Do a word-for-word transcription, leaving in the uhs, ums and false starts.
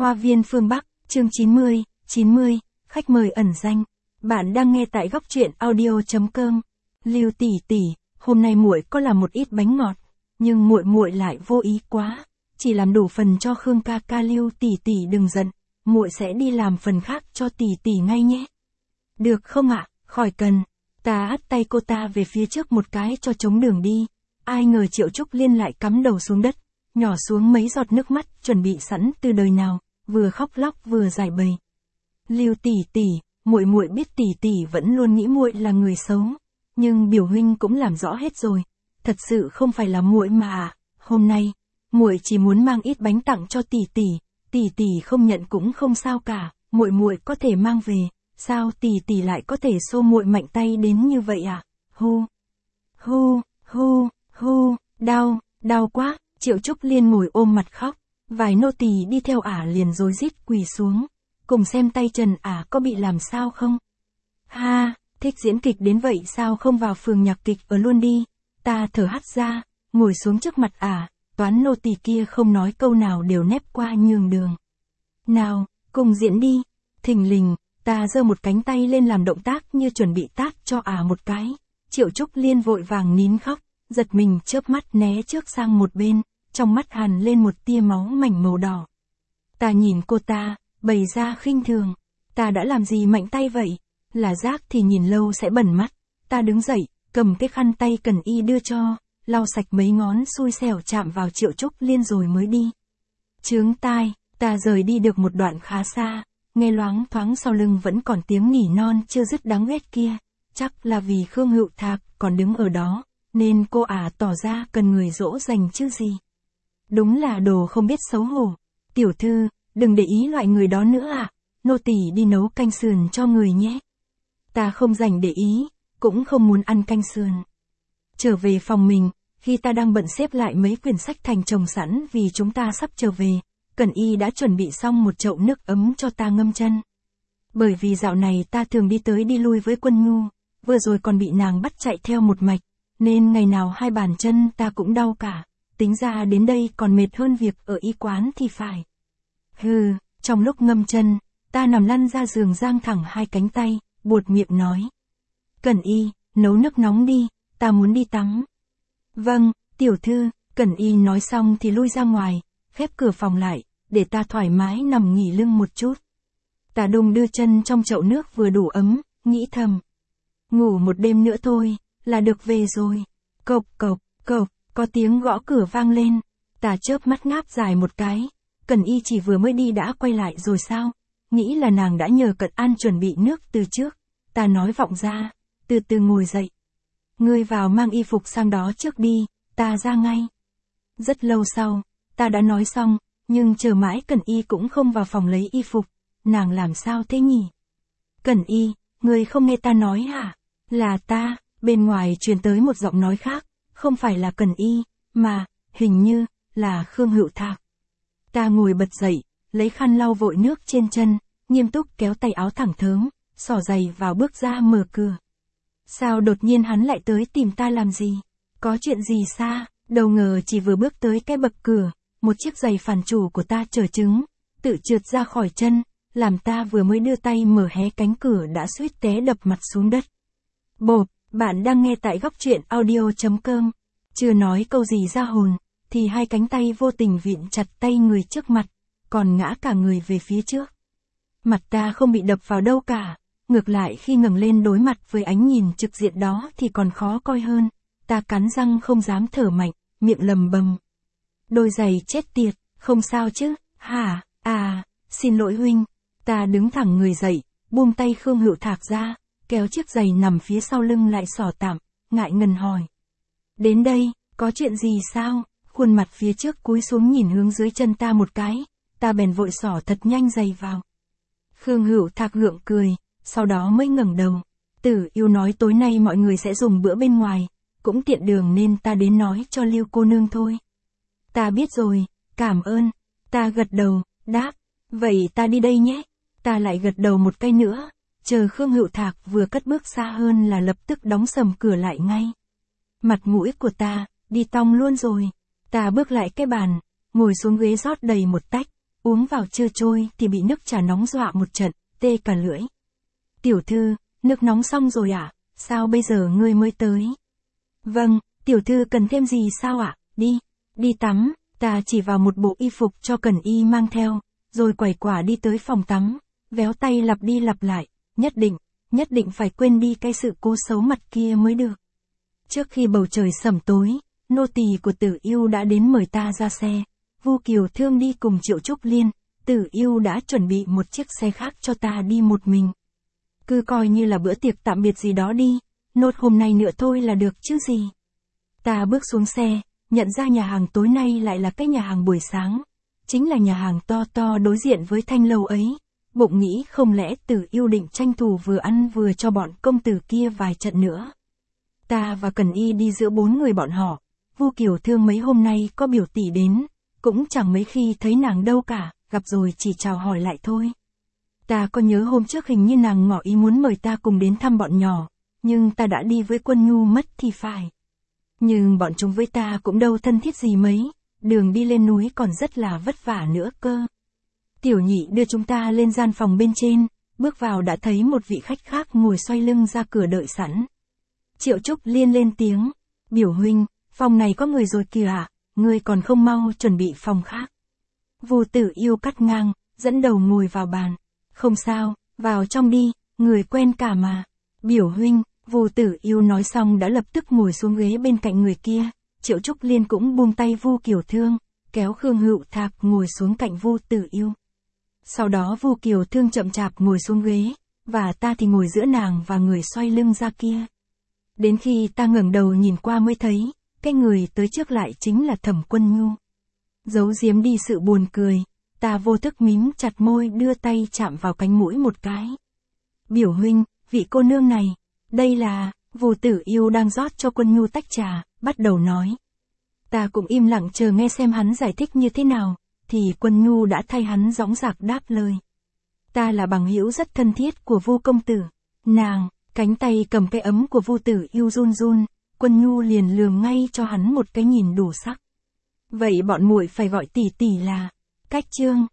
Hoa viên phương Bắc, chương chín mươi, chín mươi, khách mời ẩn danh. Bạn đang nghe tại góc truyện audio chấm com. Lưu tỷ tỷ, hôm nay muội có làm một ít bánh ngọt, nhưng muội muội lại vô ý quá, chỉ làm đủ phần cho Khương ca ca. Lưu tỷ tỷ đừng giận, muội sẽ đi làm phần khác cho tỷ tỷ ngay nhé. Được không ạ? Khỏi cần. Ta ắt tay cô ta về phía trước một cái cho chống đường đi. Ai ngờ Triệu Trúc Liên lại cắm đầu xuống đất, nhỏ xuống mấy giọt nước mắt chuẩn bị sẵn từ đời nào, vừa khóc lóc vừa giải bày. Lưu tỷ tỷ, muội muội biết tỷ tỷ vẫn luôn nghĩ muội là người xấu, nhưng biểu huynh cũng làm rõ hết rồi, thật sự không phải là muội mà à. Hôm nay, muội chỉ muốn mang ít bánh tặng cho tỷ tỷ, tỷ tỷ không nhận cũng không sao cả, muội muội có thể mang về, sao tỷ tỷ lại có thể xô muội mạnh tay đến như vậy à? Hu, hu, hu, hu, đau, đau quá. Triệu Trúc Liên ngồi ôm mặt khóc, vài nô tỳ đi theo ả liền rối rít quỳ xuống, cùng xem tay chân ả có bị làm sao không. Ha, thích diễn kịch đến vậy sao không vào phường nhạc kịch ở luôn đi. Ta thở hắt ra, ngồi xuống trước mặt ả, toán nô tỳ kia không nói câu nào đều nép qua nhường đường. Nào, cùng diễn đi. Thình lình, ta giơ một cánh tay lên làm động tác như chuẩn bị tát cho ả một cái. Triệu Trúc Liên vội vàng nín khóc, giật mình chớp mắt né trước sang một bên, trong mắt hằn lên một tia máu mảnh màu đỏ. Ta nhìn cô ta, bày ra khinh thường. Ta đã làm gì mạnh tay vậy? Là rác thì nhìn lâu sẽ bẩn mắt. Ta đứng dậy, cầm cái khăn tay cần y đưa cho, lau sạch mấy ngón xui xẻo chạm vào Triệu Trúc Liên rồi mới đi. Chướng tai, ta rời đi được một đoạn khá xa, nghe loáng thoáng sau lưng vẫn còn tiếng nỉ non chưa dứt đáng ghét kia. Chắc là vì Khương Hữu Thạc còn đứng ở đó, nên cô ả tỏ ra cần người dỗ dành chứ gì. Đúng là đồ không biết xấu hổ. Tiểu thư, đừng để ý loại người đó nữa à, nô tỳ đi nấu canh sườn cho người nhé. Ta không dành để ý, cũng không muốn ăn canh sườn. Trở về phòng mình, khi ta đang bận xếp lại mấy quyển sách thành chồng sẵn vì chúng ta sắp trở về, Cẩn Y đã chuẩn bị xong một chậu nước ấm cho ta ngâm chân. Bởi vì dạo này ta thường đi tới đi lui với Quân Nhu, vừa rồi còn bị nàng bắt chạy theo một mạch, nên ngày nào hai bàn chân ta cũng đau cả, tính ra đến đây còn mệt hơn việc ở y quán thì phải. Hừ, trong lúc ngâm chân, ta nằm lăn ra giường giang thẳng hai cánh tay, buột miệng nói. Cẩn Y, nấu nước nóng đi, ta muốn đi tắm. Vâng, tiểu thư. Cẩn Y nói xong thì lui ra ngoài, khép cửa phòng lại, để ta thoải mái nằm nghỉ lưng một chút. Ta đung đưa chân trong chậu nước vừa đủ ấm, nghĩ thầm. Ngủ một đêm nữa thôi, là được về rồi. Cộc cộc, cộc, có tiếng gõ cửa vang lên. Ta chớp mắt ngáp dài một cái. Cẩn Y chỉ vừa mới đi đã quay lại rồi sao? Nghĩ là nàng đã nhờ Cận An chuẩn bị nước từ trước. Ta nói vọng ra, từ từ ngồi dậy. Ngươi vào mang y phục sang đó trước đi, ta ra ngay. Rất lâu sau, ta đã nói xong, nhưng chờ mãi Cẩn Y cũng không vào phòng lấy y phục. Nàng làm sao thế nhỉ? Cẩn Y, ngươi không nghe ta nói hả? Là ta. Bên ngoài truyền tới một giọng nói khác, không phải là Cẩn Y, mà, hình như, là Khương Hữu Thạc. Ta ngồi bật dậy, lấy khăn lau vội nước trên chân, nghiêm túc kéo tay áo thẳng thớm, xỏ giày vào bước ra mở cửa. Sao đột nhiên hắn lại tới tìm ta làm gì? Có chuyện gì xa? Đâu ngờ chỉ vừa bước tới cái bậc cửa, một chiếc giày phản chủ của ta trở trứng, tự trượt ra khỏi chân, làm ta vừa mới đưa tay mở hé cánh cửa đã suýt té đập mặt xuống đất. Bộp. Bạn đang nghe tại góc truyện audio chấm com. Chưa nói câu gì ra hồn, thì hai cánh tay vô tình vịn chặt tay người trước mặt, còn ngã cả người về phía trước. Mặt ta không bị đập vào đâu cả, ngược lại khi ngẩng lên đối mặt với ánh nhìn trực diện đó thì còn khó coi hơn. Ta cắn răng không dám thở mạnh, miệng lầm bầm. Đôi giày chết tiệt, không sao chứ, hả, à, xin lỗi huynh. Ta đứng thẳng người dậy, buông tay Khương Hữu Thạc ra, kéo chiếc giày nằm phía sau lưng lại xỏ tạm, ngại ngần hỏi. Đến đây, có chuyện gì sao? Khuôn mặt phía trước cúi xuống nhìn hướng dưới chân ta một cái, ta bèn vội xỏ thật nhanh giày vào. Khương Hữu Thạc gượng cười, sau đó mới ngẩng đầu. Tử Yêu nói tối nay mọi người sẽ dùng bữa bên ngoài, cũng tiện đường nên ta đến nói cho Lưu cô nương thôi. Ta biết rồi, cảm ơn. Ta gật đầu, đáp, vậy ta đi đây nhé. Ta lại gật đầu một cái nữa. Chờ Khương Hữu Thạc vừa cất bước xa hơn là lập tức đóng sầm cửa lại ngay. Mặt mũi của ta, đi tong luôn rồi. Ta bước lại cái bàn, ngồi xuống ghế rót đầy một tách, uống vào chưa trôi thì bị nước trà nóng dọa một trận, tê cả lưỡi. Tiểu thư, nước nóng xong rồi ạ, à? Sao bây giờ ngươi mới tới? Vâng, tiểu thư cần thêm gì sao ạ? À? Đi, đi tắm, ta chỉ vào một bộ y phục cho Cần Y mang theo, rồi quẩy quả đi tới phòng tắm, véo tay lặp đi lặp lại, nhất định, nhất định phải quên đi cái sự cố xấu mặt kia mới được. Trước khi bầu trời sẩm tối, nô tỳ của Tử Yêu đã đến mời ta ra xe. Vu Kiều Thương đi cùng Triệu Trúc Liên, Tử Yêu đã chuẩn bị một chiếc xe khác cho ta đi một mình. Cứ coi như là bữa tiệc tạm biệt gì đó đi, nốt hôm nay nữa thôi là được chứ gì. Ta bước xuống xe, nhận ra nhà hàng tối nay lại là cái nhà hàng buổi sáng. Chính là nhà hàng to to đối diện với thanh lâu ấy. Bụng nghĩ không lẽ Tử Yêu định tranh thủ vừa ăn vừa cho bọn công tử kia vài trận nữa. Ta và Cần Y đi giữa bốn người bọn họ. Vu Kiều Thương mấy hôm nay có biểu tỷ đến, cũng chẳng mấy khi thấy nàng đâu cả, gặp rồi chỉ chào hỏi lại thôi. Ta có nhớ hôm trước hình như nàng ngỏ ý muốn mời ta cùng đến thăm bọn nhỏ, nhưng ta đã đi với Quân Nhu mất thì phải. Nhưng bọn chúng với ta cũng đâu thân thiết gì mấy, đường đi lên núi còn rất là vất vả nữa cơ. Tiểu Nhị đưa chúng ta lên gian phòng bên trên, bước vào đã thấy một vị khách khác ngồi xoay lưng ra cửa đợi sẵn. Triệu Trúc Liên lên tiếng, biểu huynh, phòng này có người rồi kìa ạ, ngươi còn không mau chuẩn bị phòng khác. Vu Tử Yêu cắt ngang, dẫn đầu ngồi vào bàn. Không sao, vào trong đi, người quen cả mà. Biểu huynh, Vu Tử Yêu nói xong đã lập tức ngồi xuống ghế bên cạnh người kia. Triệu Trúc Liên cũng buông tay Vu Kiều Thương, kéo Khương Hữu Thạc ngồi xuống cạnh Vu Tử Yêu. Sau đó Vu Kiều Thương chậm chạp ngồi xuống ghế, và ta thì ngồi giữa nàng và người xoay lưng ra kia. Đến khi ta ngẩng đầu nhìn qua mới thấy, cái người tới trước lại chính là Thẩm Quân Nhu. Giấu giếm đi sự buồn cười, ta vô thức mím chặt môi đưa tay chạm vào cánh mũi một cái. Biểu huynh, vị cô nương này, đây là, Vu Tử Yêu đang rót cho Quân Nhu tách trà, bắt đầu nói. Ta cũng im lặng chờ nghe xem hắn giải thích như thế nào, thì Quân Nhu đã thay hắn dõng dạc đáp lời. Ta là bằng hữu rất thân thiết của Vu công tử. Nàng, cánh tay cầm cái ấm của Vu Tử Yêu run run, Quân Nhu liền lườm ngay cho hắn một cái nhìn đủ sắc. Vậy bọn muội phải gọi tỷ tỷ là, Cách Trương.